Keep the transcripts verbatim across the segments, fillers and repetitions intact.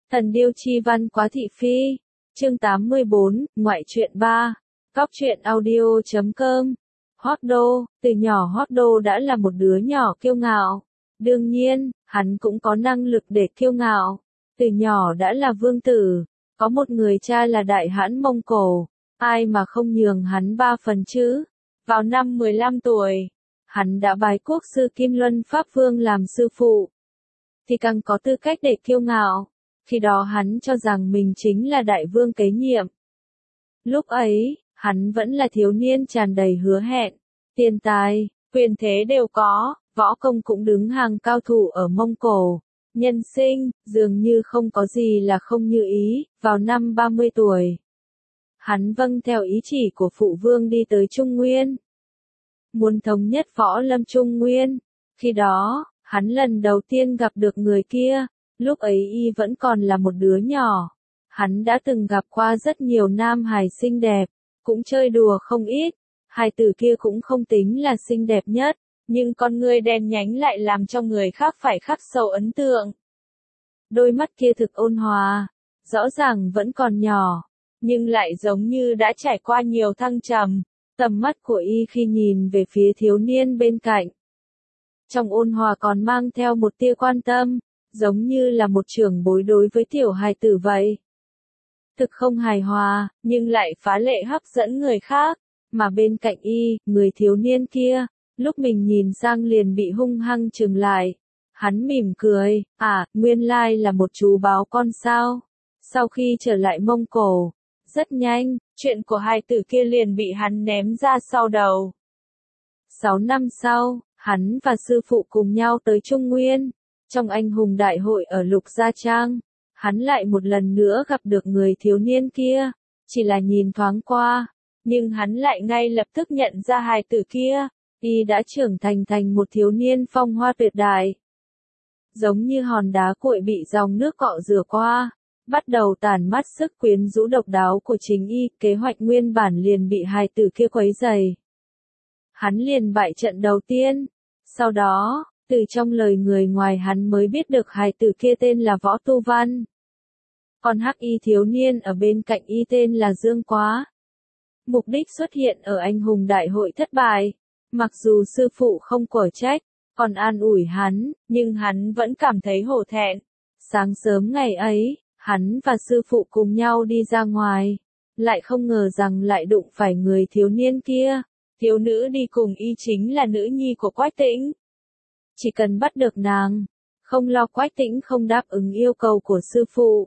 Thần điêu chi văn quá thị phi. Chương tám mươi bốn, ngoại truyện ba. Cóc truyện audio chấm com. Hoác Đô, từ nhỏ Hoác Đô đã là một đứa nhỏ kiêu ngạo. Đương nhiên, hắn cũng có năng lực để kiêu ngạo. Từ nhỏ đã là vương tử, có một người cha là đại hãn Mông Cổ, ai mà không nhường hắn ba phần chứ. Vào năm mười lăm tuổi, hắn đã bái quốc sư Kim Luân Pháp Vương làm sư phụ. Thì càng có tư cách để kiêu ngạo. Khi đó hắn cho rằng mình chính là đại vương kế nhiệm. Lúc ấy, hắn vẫn là thiếu niên tràn đầy hứa hẹn, tiền tài, quyền thế đều có, võ công cũng đứng hàng cao thủ ở Mông Cổ. Nhân sinh, dường như không có gì là không như ý, vào năm ba mươi tuổi. Hắn vâng theo ý chỉ của phụ vương đi tới Trung Nguyên. Muốn thống nhất võ lâm Trung Nguyên. Khi đó, hắn lần đầu tiên gặp được người kia. Lúc ấy y vẫn còn là một đứa nhỏ. Hắn đã từng gặp qua rất nhiều nam hài xinh đẹp, cũng chơi đùa không ít. Hài tử kia cũng không tính là xinh đẹp nhất, nhưng con người đen nhánh lại làm cho người khác phải khắc sâu ấn tượng. Đôi mắt kia thực ôn hòa, rõ ràng vẫn còn nhỏ, nhưng lại giống như đã trải qua nhiều thăng trầm. Tầm mắt của y khi nhìn về phía thiếu niên bên cạnh, trong ôn hòa còn mang theo một tia quan tâm, giống như là một trưởng bối đối với tiểu hài tử vậy. Thực không hài hòa, nhưng lại phá lệ hấp dẫn người khác, mà bên cạnh y, người thiếu niên kia, lúc mình nhìn sang liền bị hung hăng trừng lại. Hắn mỉm cười, à, nguyên lai là một chú báo con sao. Sau khi trở lại Mông Cổ, rất nhanh, chuyện của hai tử kia liền bị hắn ném ra sau đầu. Sáu năm sau, hắn và sư phụ cùng nhau tới Trung Nguyên. Trong anh hùng đại hội ở Lục Gia Trang, hắn lại một lần nữa gặp được người thiếu niên kia. Chỉ là nhìn thoáng qua, nhưng hắn lại ngay lập tức nhận ra hài tử kia, y đã trưởng thành thành một thiếu niên phong hoa tuyệt đại. Giống như hòn đá cuội bị dòng nước cọ rửa qua, bắt đầu tản mắt sức quyến rũ độc đáo của chính y, kế hoạch nguyên bản liền bị hài tử kia quấy rầy. Hắn liền bại trận đầu tiên, sau đó, từ trong lời người ngoài hắn mới biết được hài tử kia tên là Võ Tu Văn. Còn hắc y thiếu niên ở bên cạnh y tên là Dương Quá. Mục đích xuất hiện ở anh hùng đại hội thất bại. Mặc dù sư phụ không quở trách, còn an ủi hắn, nhưng hắn vẫn cảm thấy hổ thẹn. Sáng sớm ngày ấy, hắn và sư phụ cùng nhau đi ra ngoài. Lại không ngờ rằng lại đụng phải người thiếu niên kia. Thiếu nữ đi cùng y chính là nữ nhi của Quách Tĩnh. Chỉ cần bắt được nàng, không lo Quách Tĩnh không đáp ứng yêu cầu của sư phụ.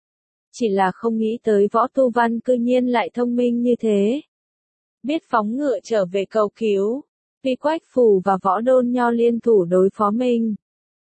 Chỉ là không nghĩ tới Võ Tu Văn cư nhiên lại thông minh như thế. Biết phóng ngựa trở về cầu cứu, vì Quách Phủ và Võ Đôn Nho liên thủ đối phó mình.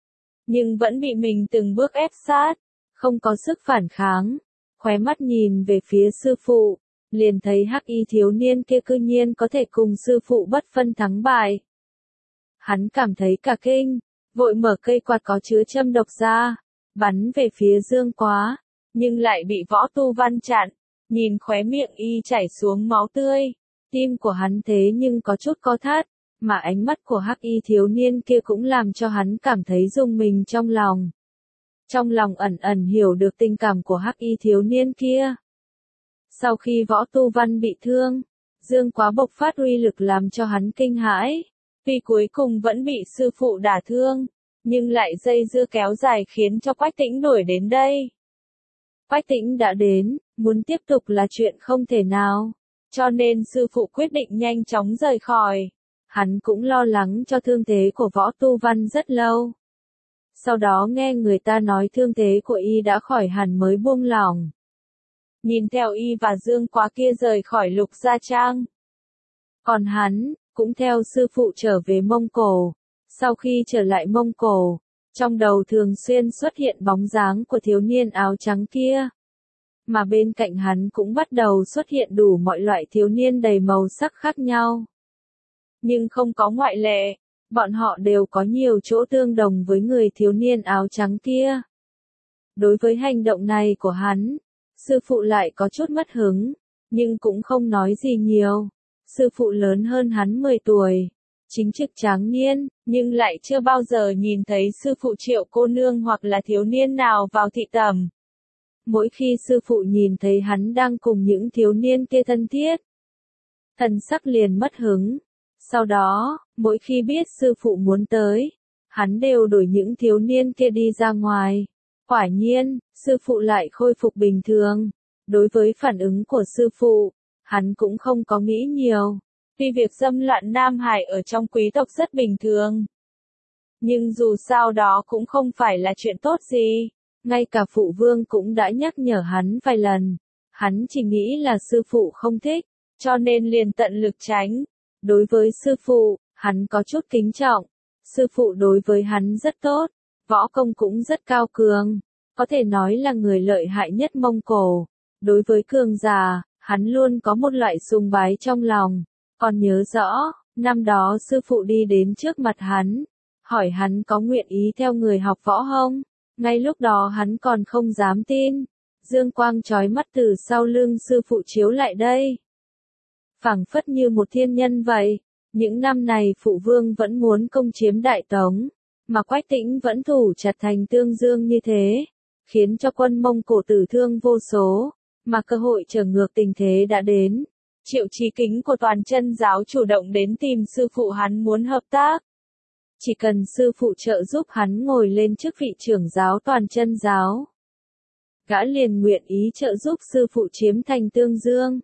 Nhưng vẫn bị mình từng bước ép sát, không có sức phản kháng. Khóe mắt nhìn về phía sư phụ, liền thấy hắc y thiếu niên kia cư nhiên có thể cùng sư phụ bất phân thắng bại. Hắn cảm thấy cả kinh, vội mở cây quạt có chứa châm độc ra, bắn về phía Dương Quá, nhưng lại bị Võ Tu Văn chặn. Nhìn khóe miệng y chảy xuống máu tươi, tim của hắn thế nhưng có chút co thắt, mà ánh mắt của hắc y thiếu niên kia cũng làm cho hắn cảm thấy rung mình trong lòng. Trong lòng ẩn ẩn hiểu được tình cảm của hắc y thiếu niên kia. Sau khi Võ Tu Văn bị thương, Dương Quá bộc phát uy lực làm cho hắn kinh hãi. Vì cuối cùng vẫn bị sư phụ đả thương, nhưng lại dây dưa kéo dài khiến cho Quách Tĩnh đuổi đến đây. Quách Tĩnh đã đến, muốn tiếp tục là chuyện không thể nào, cho nên sư phụ quyết định nhanh chóng rời khỏi. Hắn cũng lo lắng cho thương thế của Võ Tu Văn rất lâu. Sau đó nghe người ta nói thương thế của y đã khỏi hẳn mới buông lỏng. Nhìn theo y và Dương Quá kia rời khỏi Lục Gia Trang. Còn hắn, cũng theo sư phụ trở về Mông Cổ. Sau khi trở lại Mông Cổ, trong đầu thường xuyên xuất hiện bóng dáng của thiếu niên áo trắng kia. Mà bên cạnh hắn cũng bắt đầu xuất hiện đủ mọi loại thiếu niên đầy màu sắc khác nhau. Nhưng không có ngoại lệ, bọn họ đều có nhiều chỗ tương đồng với người thiếu niên áo trắng kia. Đối với hành động này của hắn, sư phụ lại có chút mất hứng, nhưng cũng không nói gì nhiều. Sư phụ lớn hơn hắn mười tuổi, chính trực tráng niên, nhưng lại chưa bao giờ nhìn thấy sư phụ Triệu cô nương hoặc là thiếu niên nào vào thị tẩm. Mỗi khi sư phụ nhìn thấy hắn đang cùng những thiếu niên kia thân thiết, thần sắc liền mất hứng. Sau đó, mỗi khi biết sư phụ muốn tới, hắn đều đuổi những thiếu niên kia đi ra ngoài. Quả nhiên, sư phụ lại khôi phục bình thường. Đối với phản ứng của sư phụ, hắn cũng không có nghĩ nhiều. Tuy việc dâm loạn Nam Hải ở trong quý tộc rất bình thường, nhưng dù sao đó cũng không phải là chuyện tốt gì. Ngay cả phụ vương cũng đã nhắc nhở hắn vài lần. Hắn chỉ nghĩ là sư phụ không thích, cho nên liền tận lực tránh. Đối với sư phụ, hắn có chút kính trọng. Sư phụ đối với hắn rất tốt, võ công cũng rất cao cường, có thể nói là người lợi hại nhất Mông Cổ. Đối với cường giả, hắn luôn có một loại sùng bái trong lòng. Còn nhớ rõ, năm đó sư phụ đi đến trước mặt hắn, hỏi hắn có nguyện ý theo người học võ không? Ngay lúc đó hắn còn không dám tin. Dương quang chói mắt từ sau lưng sư phụ chiếu lại đây, phảng phất như một thiên nhân vậy. Những năm này phụ vương vẫn muốn công chiếm Đại Tống, mà Quách Tĩnh vẫn thủ chặt thành Tương Dương như thế, khiến cho quân Mông Cổ tử thương vô số, mà cơ hội trở ngược tình thế đã đến. Triệu Chí Kính của Toàn Chân giáo chủ động đến tìm sư phụ hắn muốn hợp tác. Chỉ cần sư phụ trợ giúp hắn ngồi lên chức vị trưởng giáo Toàn Chân giáo, gã liền nguyện ý trợ giúp sư phụ chiếm thành Tương Dương.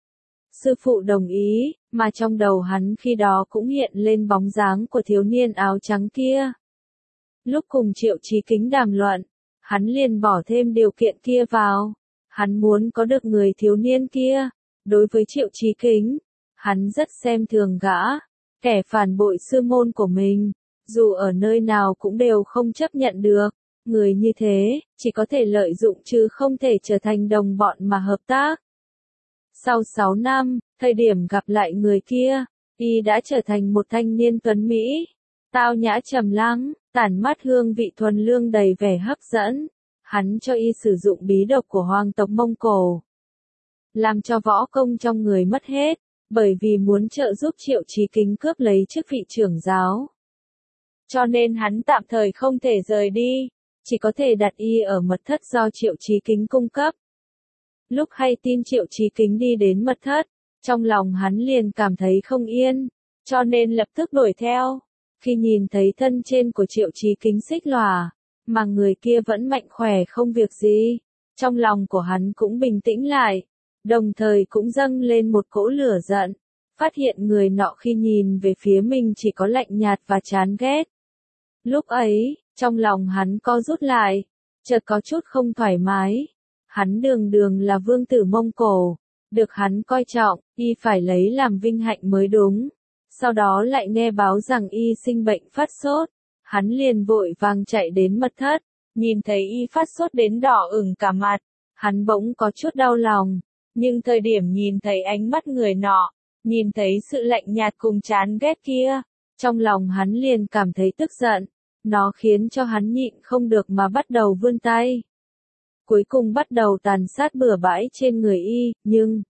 Sư phụ đồng ý, mà trong đầu hắn khi đó cũng hiện lên bóng dáng của thiếu niên áo trắng kia. Lúc cùng Triệu Chí Kính đàm luận, hắn liền bỏ thêm điều kiện kia vào. Hắn muốn có được người thiếu niên kia. Đối với Triệu Chí Kính, hắn rất xem thường gã, kẻ phản bội sư môn của mình, dù ở nơi nào cũng đều không chấp nhận được. Người như thế, chỉ có thể lợi dụng chứ không thể trở thành đồng bọn mà hợp tác. Sau sáu năm, thời điểm gặp lại người kia, y đã trở thành một thanh niên tuấn Mỹ, tao nhã trầm lắng, tản mát hương vị thuần lương đầy vẻ hấp dẫn. Hắn cho y sử dụng bí độc của hoàng tộc Mông Cổ, làm cho võ công trong người mất hết, bởi vì muốn trợ giúp Triệu Chí Kính cướp lấy chức vị trưởng giáo. Cho nên hắn tạm thời không thể rời đi, chỉ có thể đặt y ở mật thất do Triệu Chí Kính cung cấp. Lúc hay tin Triệu Chí Kính đi đến mật thất, trong lòng hắn liền cảm thấy không yên, cho nên lập tức đuổi theo. Khi nhìn thấy thân trên của Triệu Chí Kính xích lòa, mà người kia vẫn mạnh khỏe không việc gì, trong lòng của hắn cũng bình tĩnh lại, đồng thời cũng dâng lên một cỗ lửa giận, phát hiện người nọ khi nhìn về phía mình chỉ có lạnh nhạt và chán ghét. Lúc ấy, trong lòng hắn co rút lại, chợt có chút không thoải mái. Hắn đường đường là vương tử Mông Cổ, được hắn coi trọng, y phải lấy làm vinh hạnh mới đúng. Sau đó lại nghe báo rằng y sinh bệnh phát sốt, hắn liền vội vàng chạy đến mật thất, nhìn thấy y phát sốt đến đỏ ửng cả mặt, hắn bỗng có chút đau lòng, nhưng thời điểm nhìn thấy ánh mắt người nọ, nhìn thấy sự lạnh nhạt cùng chán ghét kia, trong lòng hắn liền cảm thấy tức giận, nó khiến cho hắn nhịn không được mà bắt đầu vươn tay. Cuối cùng bắt đầu tàn sát bừa bãi trên người y, nhưng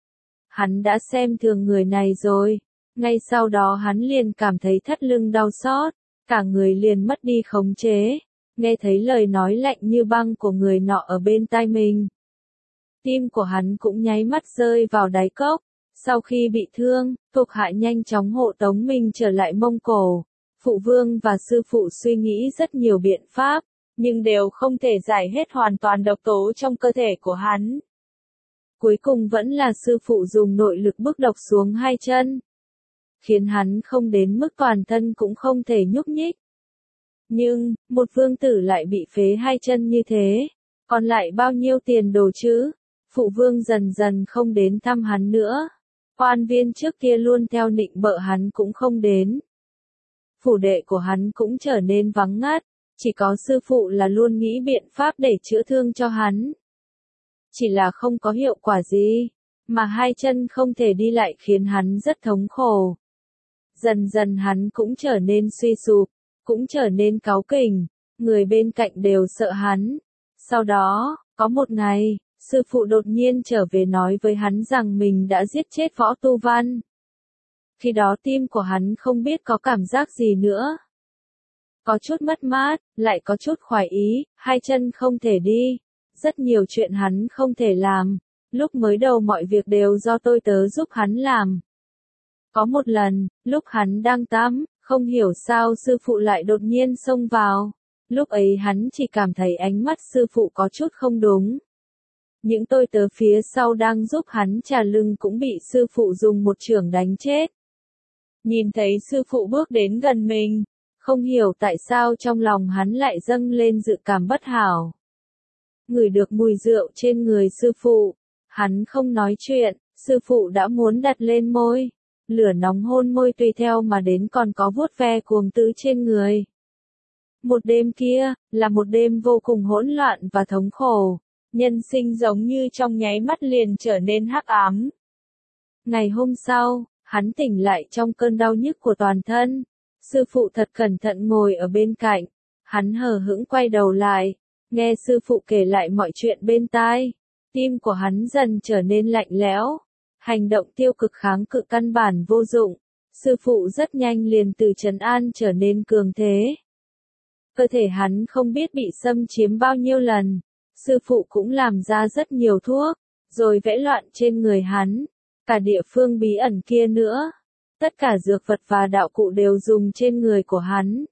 hắn đã xem thường người này rồi. Ngay sau đó hắn liền cảm thấy thắt lưng đau xót, cả người liền mất đi khống chế, nghe thấy lời nói lạnh như băng của người nọ ở bên tai mình. Tim của hắn cũng nháy mắt rơi vào đáy cốc. Sau khi bị thương, thuộc hạ nhanh chóng hộ tống mình trở lại Mông Cổ. Phụ vương và sư phụ suy nghĩ rất nhiều biện pháp, nhưng đều không thể giải hết hoàn toàn độc tố trong cơ thể của hắn. Cuối cùng vẫn là sư phụ dùng nội lực bức độc xuống hai chân, khiến hắn không đến mức toàn thân cũng không thể nhúc nhích. Nhưng, một vương tử lại bị phế hai chân như thế, còn lại bao nhiêu tiền đồ chứ? Phụ vương dần dần không đến thăm hắn nữa. Quan viên trước kia luôn theo nịnh bợ hắn cũng không đến. Phủ đệ của hắn cũng trở nên vắng ngắt, chỉ có sư phụ là luôn nghĩ biện pháp để chữa thương cho hắn. Chỉ là không có hiệu quả gì, mà hai chân không thể đi lại khiến hắn rất thống khổ. Dần dần hắn cũng trở nên suy sụp, cũng trở nên cáu kỉnh, người bên cạnh đều sợ hắn. Sau đó, có một ngày, sư phụ đột nhiên trở về nói với hắn rằng mình đã giết chết Võ Tu Văn. Khi đó tim của hắn không biết có cảm giác gì nữa. Có chút mất mát, lại có chút khoái ý, hai chân không thể đi. rất nhiều chuyện hắn không thể làm. Lúc mới đầu mọi việc đều do tôi tớ giúp hắn làm. Có một lần, lúc hắn đang tắm, không hiểu sao sư phụ lại đột nhiên xông vào. Lúc ấy hắn chỉ cảm thấy ánh mắt sư phụ có chút không đúng. Những tôi tớ phía sau đang giúp hắn trà lưng cũng bị sư phụ dùng một chưởng đánh chết. Nhìn thấy sư phụ bước đến gần mình, không hiểu tại sao trong lòng hắn lại dâng lên dự cảm bất hảo. Ngửi được mùi rượu trên người sư phụ, hắn không nói chuyện, sư phụ đã muốn đặt lên môi. Lửa nóng hôn môi tùy theo mà đến còn có vuốt ve cuồng tứ trên người. Một đêm kia, là một đêm vô cùng hỗn loạn và thống khổ. Nhân sinh giống như trong nháy mắt liền trở nên hắc ám. Ngày hôm sau, hắn tỉnh lại trong cơn đau nhức của toàn thân. Sư phụ thật cẩn thận ngồi ở bên cạnh. Hắn hờ hững quay đầu lại, nghe sư phụ kể lại mọi chuyện bên tai. Tim của hắn dần trở nên lạnh lẽo. Hành động tiêu cực kháng cự căn bản vô dụng. Sư phụ rất nhanh liền từ trấn an trở nên cường thế. Cơ thể hắn không biết bị xâm chiếm bao nhiêu lần. Sư phụ cũng làm ra rất nhiều thuốc, rồi vẽ loạn trên người hắn. Cả địa phương bí ẩn kia nữa. Tất cả dược vật và đạo cụ đều dùng trên người của hắn.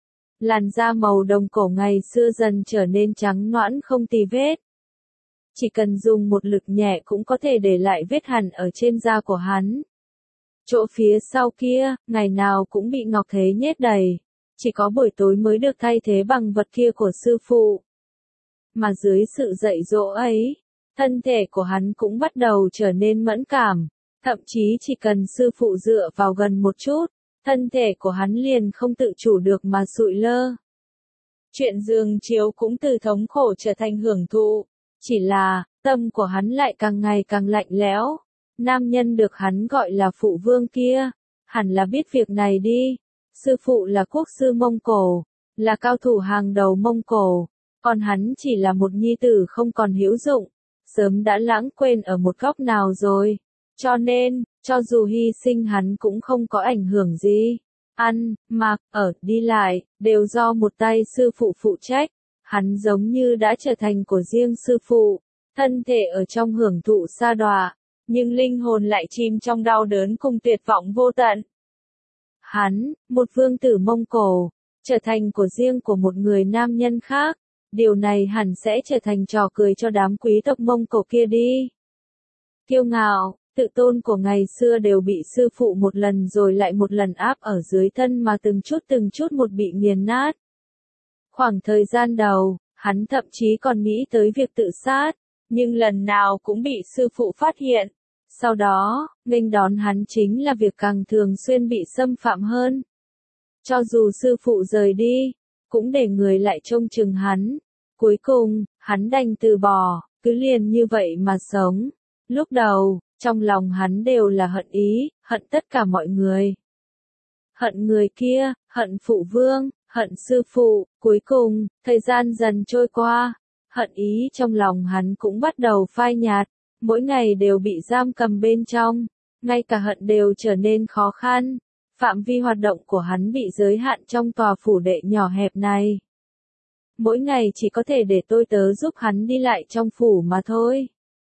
Làn da màu đồng cổ ngày xưa dần trở nên trắng nõn không tì vết. Chỉ cần dùng một lực nhẹ cũng có thể để lại vết hằn ở trên da của hắn. Chỗ phía sau kia, ngày nào cũng bị ngọc thế nhét đầy. Chỉ có buổi tối mới được thay thế bằng vật kia của sư phụ. Mà dưới sự dạy dỗ ấy, thân thể của hắn cũng bắt đầu trở nên mẫn cảm. Thậm chí chỉ cần sư phụ dựa vào gần một chút, thân thể của hắn liền không tự chủ được mà sụi lơ. Chuyện giường chiếu cũng từ thống khổ trở thành hưởng thụ. Chỉ là, tâm của hắn lại càng ngày càng lạnh lẽo. Nam nhân được hắn gọi là phụ vương kia, hẳn là biết việc này đi. Sư phụ là quốc sư Mông Cổ, là cao thủ hàng đầu Mông Cổ, còn hắn chỉ là một nhi tử không còn hữu dụng, sớm đã lãng quên ở một góc nào rồi. Cho nên, cho dù hy sinh hắn cũng không có ảnh hưởng gì. Ăn, mặc, ở, đi lại, đều do một tay sư phụ phụ trách. Hắn giống như đã trở thành của riêng sư phụ, thân thể ở trong hưởng thụ sa đọa, nhưng linh hồn lại chìm trong đau đớn cùng tuyệt vọng vô tận. Hắn, một vương tử Mông Cổ, trở thành của riêng của một người nam nhân khác, điều này hẳn sẽ trở thành trò cười cho đám quý tộc Mông Cổ kia đi. Kiêu ngạo, tự tôn của ngày xưa đều bị sư phụ một lần rồi lại một lần áp ở dưới thân mà từng chút từng chút một bị nghiền nát. Khoảng thời gian đầu, hắn thậm chí còn nghĩ tới việc tự sát, nhưng lần nào cũng bị sư phụ phát hiện. Sau đó, nghênh đón hắn chính là việc càng thường xuyên bị xâm phạm hơn. Cho dù sư phụ rời đi, cũng để người lại trông chừng hắn. Cuối cùng, hắn đành từ bỏ, cứ liền như vậy mà sống. Lúc đầu, trong lòng hắn đều là hận ý, hận tất cả mọi người. Hận người kia, hận phụ vương, hận sư phụ. Cuối cùng, thời gian dần trôi qua, hận ý trong lòng hắn cũng bắt đầu phai nhạt. Mỗi ngày đều bị giam cầm bên trong, ngay cả hận đều trở nên khó khăn. Phạm vi hoạt động của hắn bị giới hạn trong tòa phủ đệ nhỏ hẹp này. Mỗi ngày chỉ có thể để tôi tớ giúp hắn đi lại trong phủ mà thôi.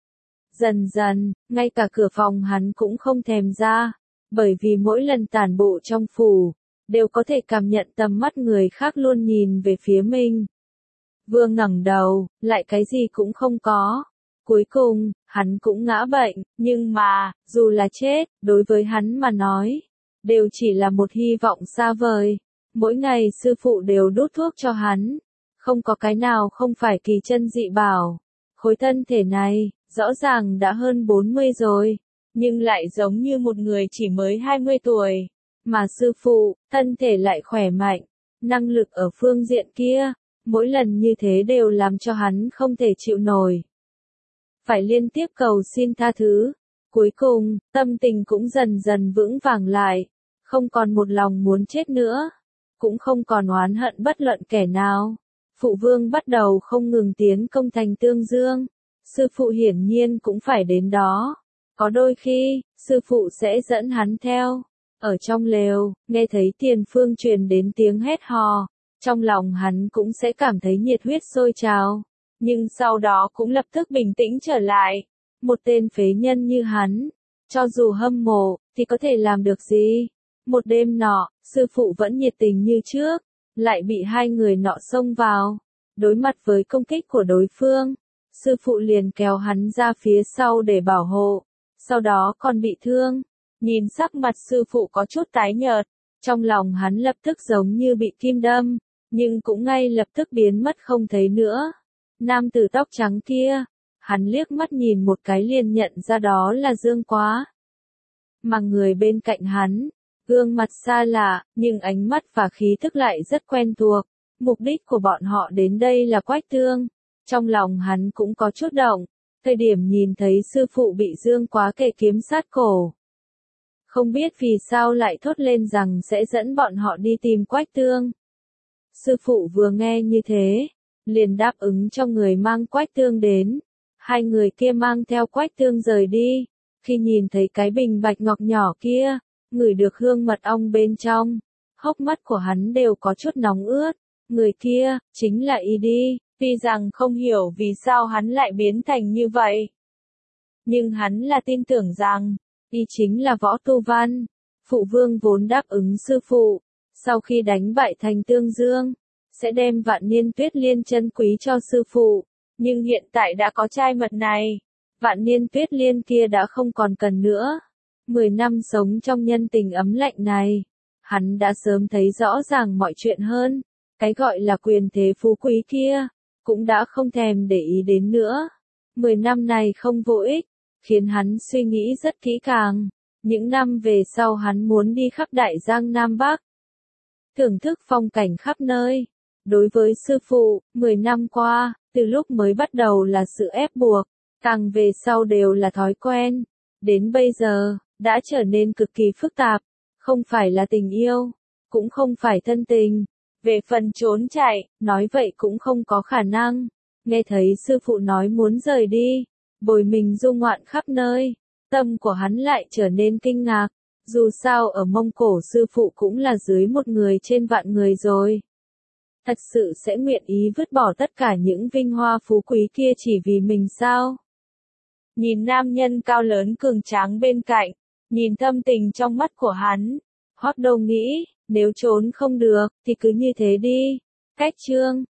Dần dần, ngay cả cửa phòng hắn cũng không thèm ra, bởi vì mỗi lần tản bộ trong phủ, đều có thể cảm nhận tầm mắt người khác luôn nhìn về phía mình. Vừa ngẩng đầu, lại cái gì cũng không có. Cuối cùng, hắn cũng ngã bệnh, nhưng mà, dù là chết, đối với hắn mà nói, đều chỉ là một hy vọng xa vời. Mỗi ngày sư phụ đều đút thuốc cho hắn, không có cái nào không phải kỳ chân dị bảo. Khối thân thể này, rõ ràng đã hơn bốn mươi rồi, nhưng lại giống như một người chỉ mới hai mươi tuổi. Mà sư phụ, thân thể lại khỏe mạnh, năng lực ở phương diện kia, mỗi lần như thế đều làm cho hắn không thể chịu nổi. Phải liên tiếp cầu xin tha thứ. Cuối cùng, tâm tình cũng dần dần vững vàng lại, không còn một lòng muốn chết nữa, cũng không còn oán hận bất luận kẻ nào. Phụ vương bắt đầu không ngừng tiến công thành Tương Dương, sư phụ hiển nhiên cũng phải đến đó. Có đôi khi, sư phụ sẽ dẫn hắn theo. Ở trong lều, nghe thấy tiền phương truyền đến tiếng hét hò, trong lòng hắn cũng sẽ cảm thấy nhiệt huyết sôi trào. nhưng sau đó cũng lập tức bình tĩnh trở lại. Một tên phế nhân như hắn, cho dù hâm mộ, thì có thể làm được gì? Một đêm nọ, sư phụ vẫn nhiệt tình như trước, lại bị hai người nọ xông vào. Đối mặt với công kích của đối phương, sư phụ liền kéo hắn ra phía sau để bảo hộ, sau đó còn bị thương. Nhìn sắc mặt sư phụ có chút tái nhợt, trong lòng hắn lập tức giống như bị kim đâm, nhưng cũng ngay lập tức biến mất không thấy nữa. Nam tử tóc trắng kia, hắn liếc mắt nhìn một cái liền nhận ra đó là Dương Quá. Mà người bên cạnh hắn, gương mặt xa lạ, nhưng ánh mắt và khí thức lại rất quen thuộc. Mục đích của bọn họ đến đây là Quách Tương. Trong lòng hắn cũng có chút động, thời điểm nhìn thấy sư phụ bị Dương Quá kề kiếm sát cổ. Không biết vì sao lại thốt lên rằng sẽ dẫn bọn họ đi tìm Quách Tương. Sư phụ vừa nghe như thế, liền đáp ứng cho người mang Quách Tương đến. Hai người kia mang theo Quách Tương rời đi. Khi nhìn thấy cái bình bạch ngọc nhỏ kia, ngửi được hương mật ong bên trong, hốc mắt của hắn đều có chút nóng ướt. Người kia, chính là Y đi, tuy rằng không hiểu vì sao hắn lại biến thành như vậy. Nhưng hắn là tin tưởng rằng, Y chính là Võ Tu Văn. Phụ vương vốn đáp ứng sư phụ, sau khi đánh bại thành Tương Dương, sẽ đem vạn niên tuyết liên chân quý cho sư phụ. Nhưng hiện tại đã có trai mật này, vạn niên tuyết liên kia đã không còn cần nữa. Mười năm sống trong nhân tình ấm lạnh này, hắn đã sớm thấy rõ ràng mọi chuyện hơn. Cái gọi là quyền thế phú quý kia, cũng đã không thèm để ý đến nữa. Mười năm này không vô ích, khiến hắn suy nghĩ rất kỹ càng. Những năm về sau hắn muốn đi khắp Đại Giang Nam Bắc, thưởng thức phong cảnh khắp nơi. Đối với sư phụ, mười năm qua, từ lúc mới bắt đầu là sự ép buộc, càng về sau đều là thói quen. Đến bây giờ, đã trở nên cực kỳ phức tạp, không phải là tình yêu, cũng không phải thân tình. Về phần trốn chạy, nói vậy cũng không có khả năng. Nghe thấy sư phụ nói muốn rời đi, bồi mình du ngoạn khắp nơi, tâm của hắn lại trở nên kinh ngạc. Dù sao ở Mông Cổ sư phụ cũng là dưới một người trên vạn người rồi. Thật sự sẽ nguyện ý vứt bỏ tất cả những vinh hoa phú quý kia chỉ vì mình sao? Nhìn nam nhân cao lớn cường tráng bên cạnh, nhìn thâm tình trong mắt của hắn, Hoắc Đô nghĩ, nếu trốn không được, thì cứ như thế đi. Cách chương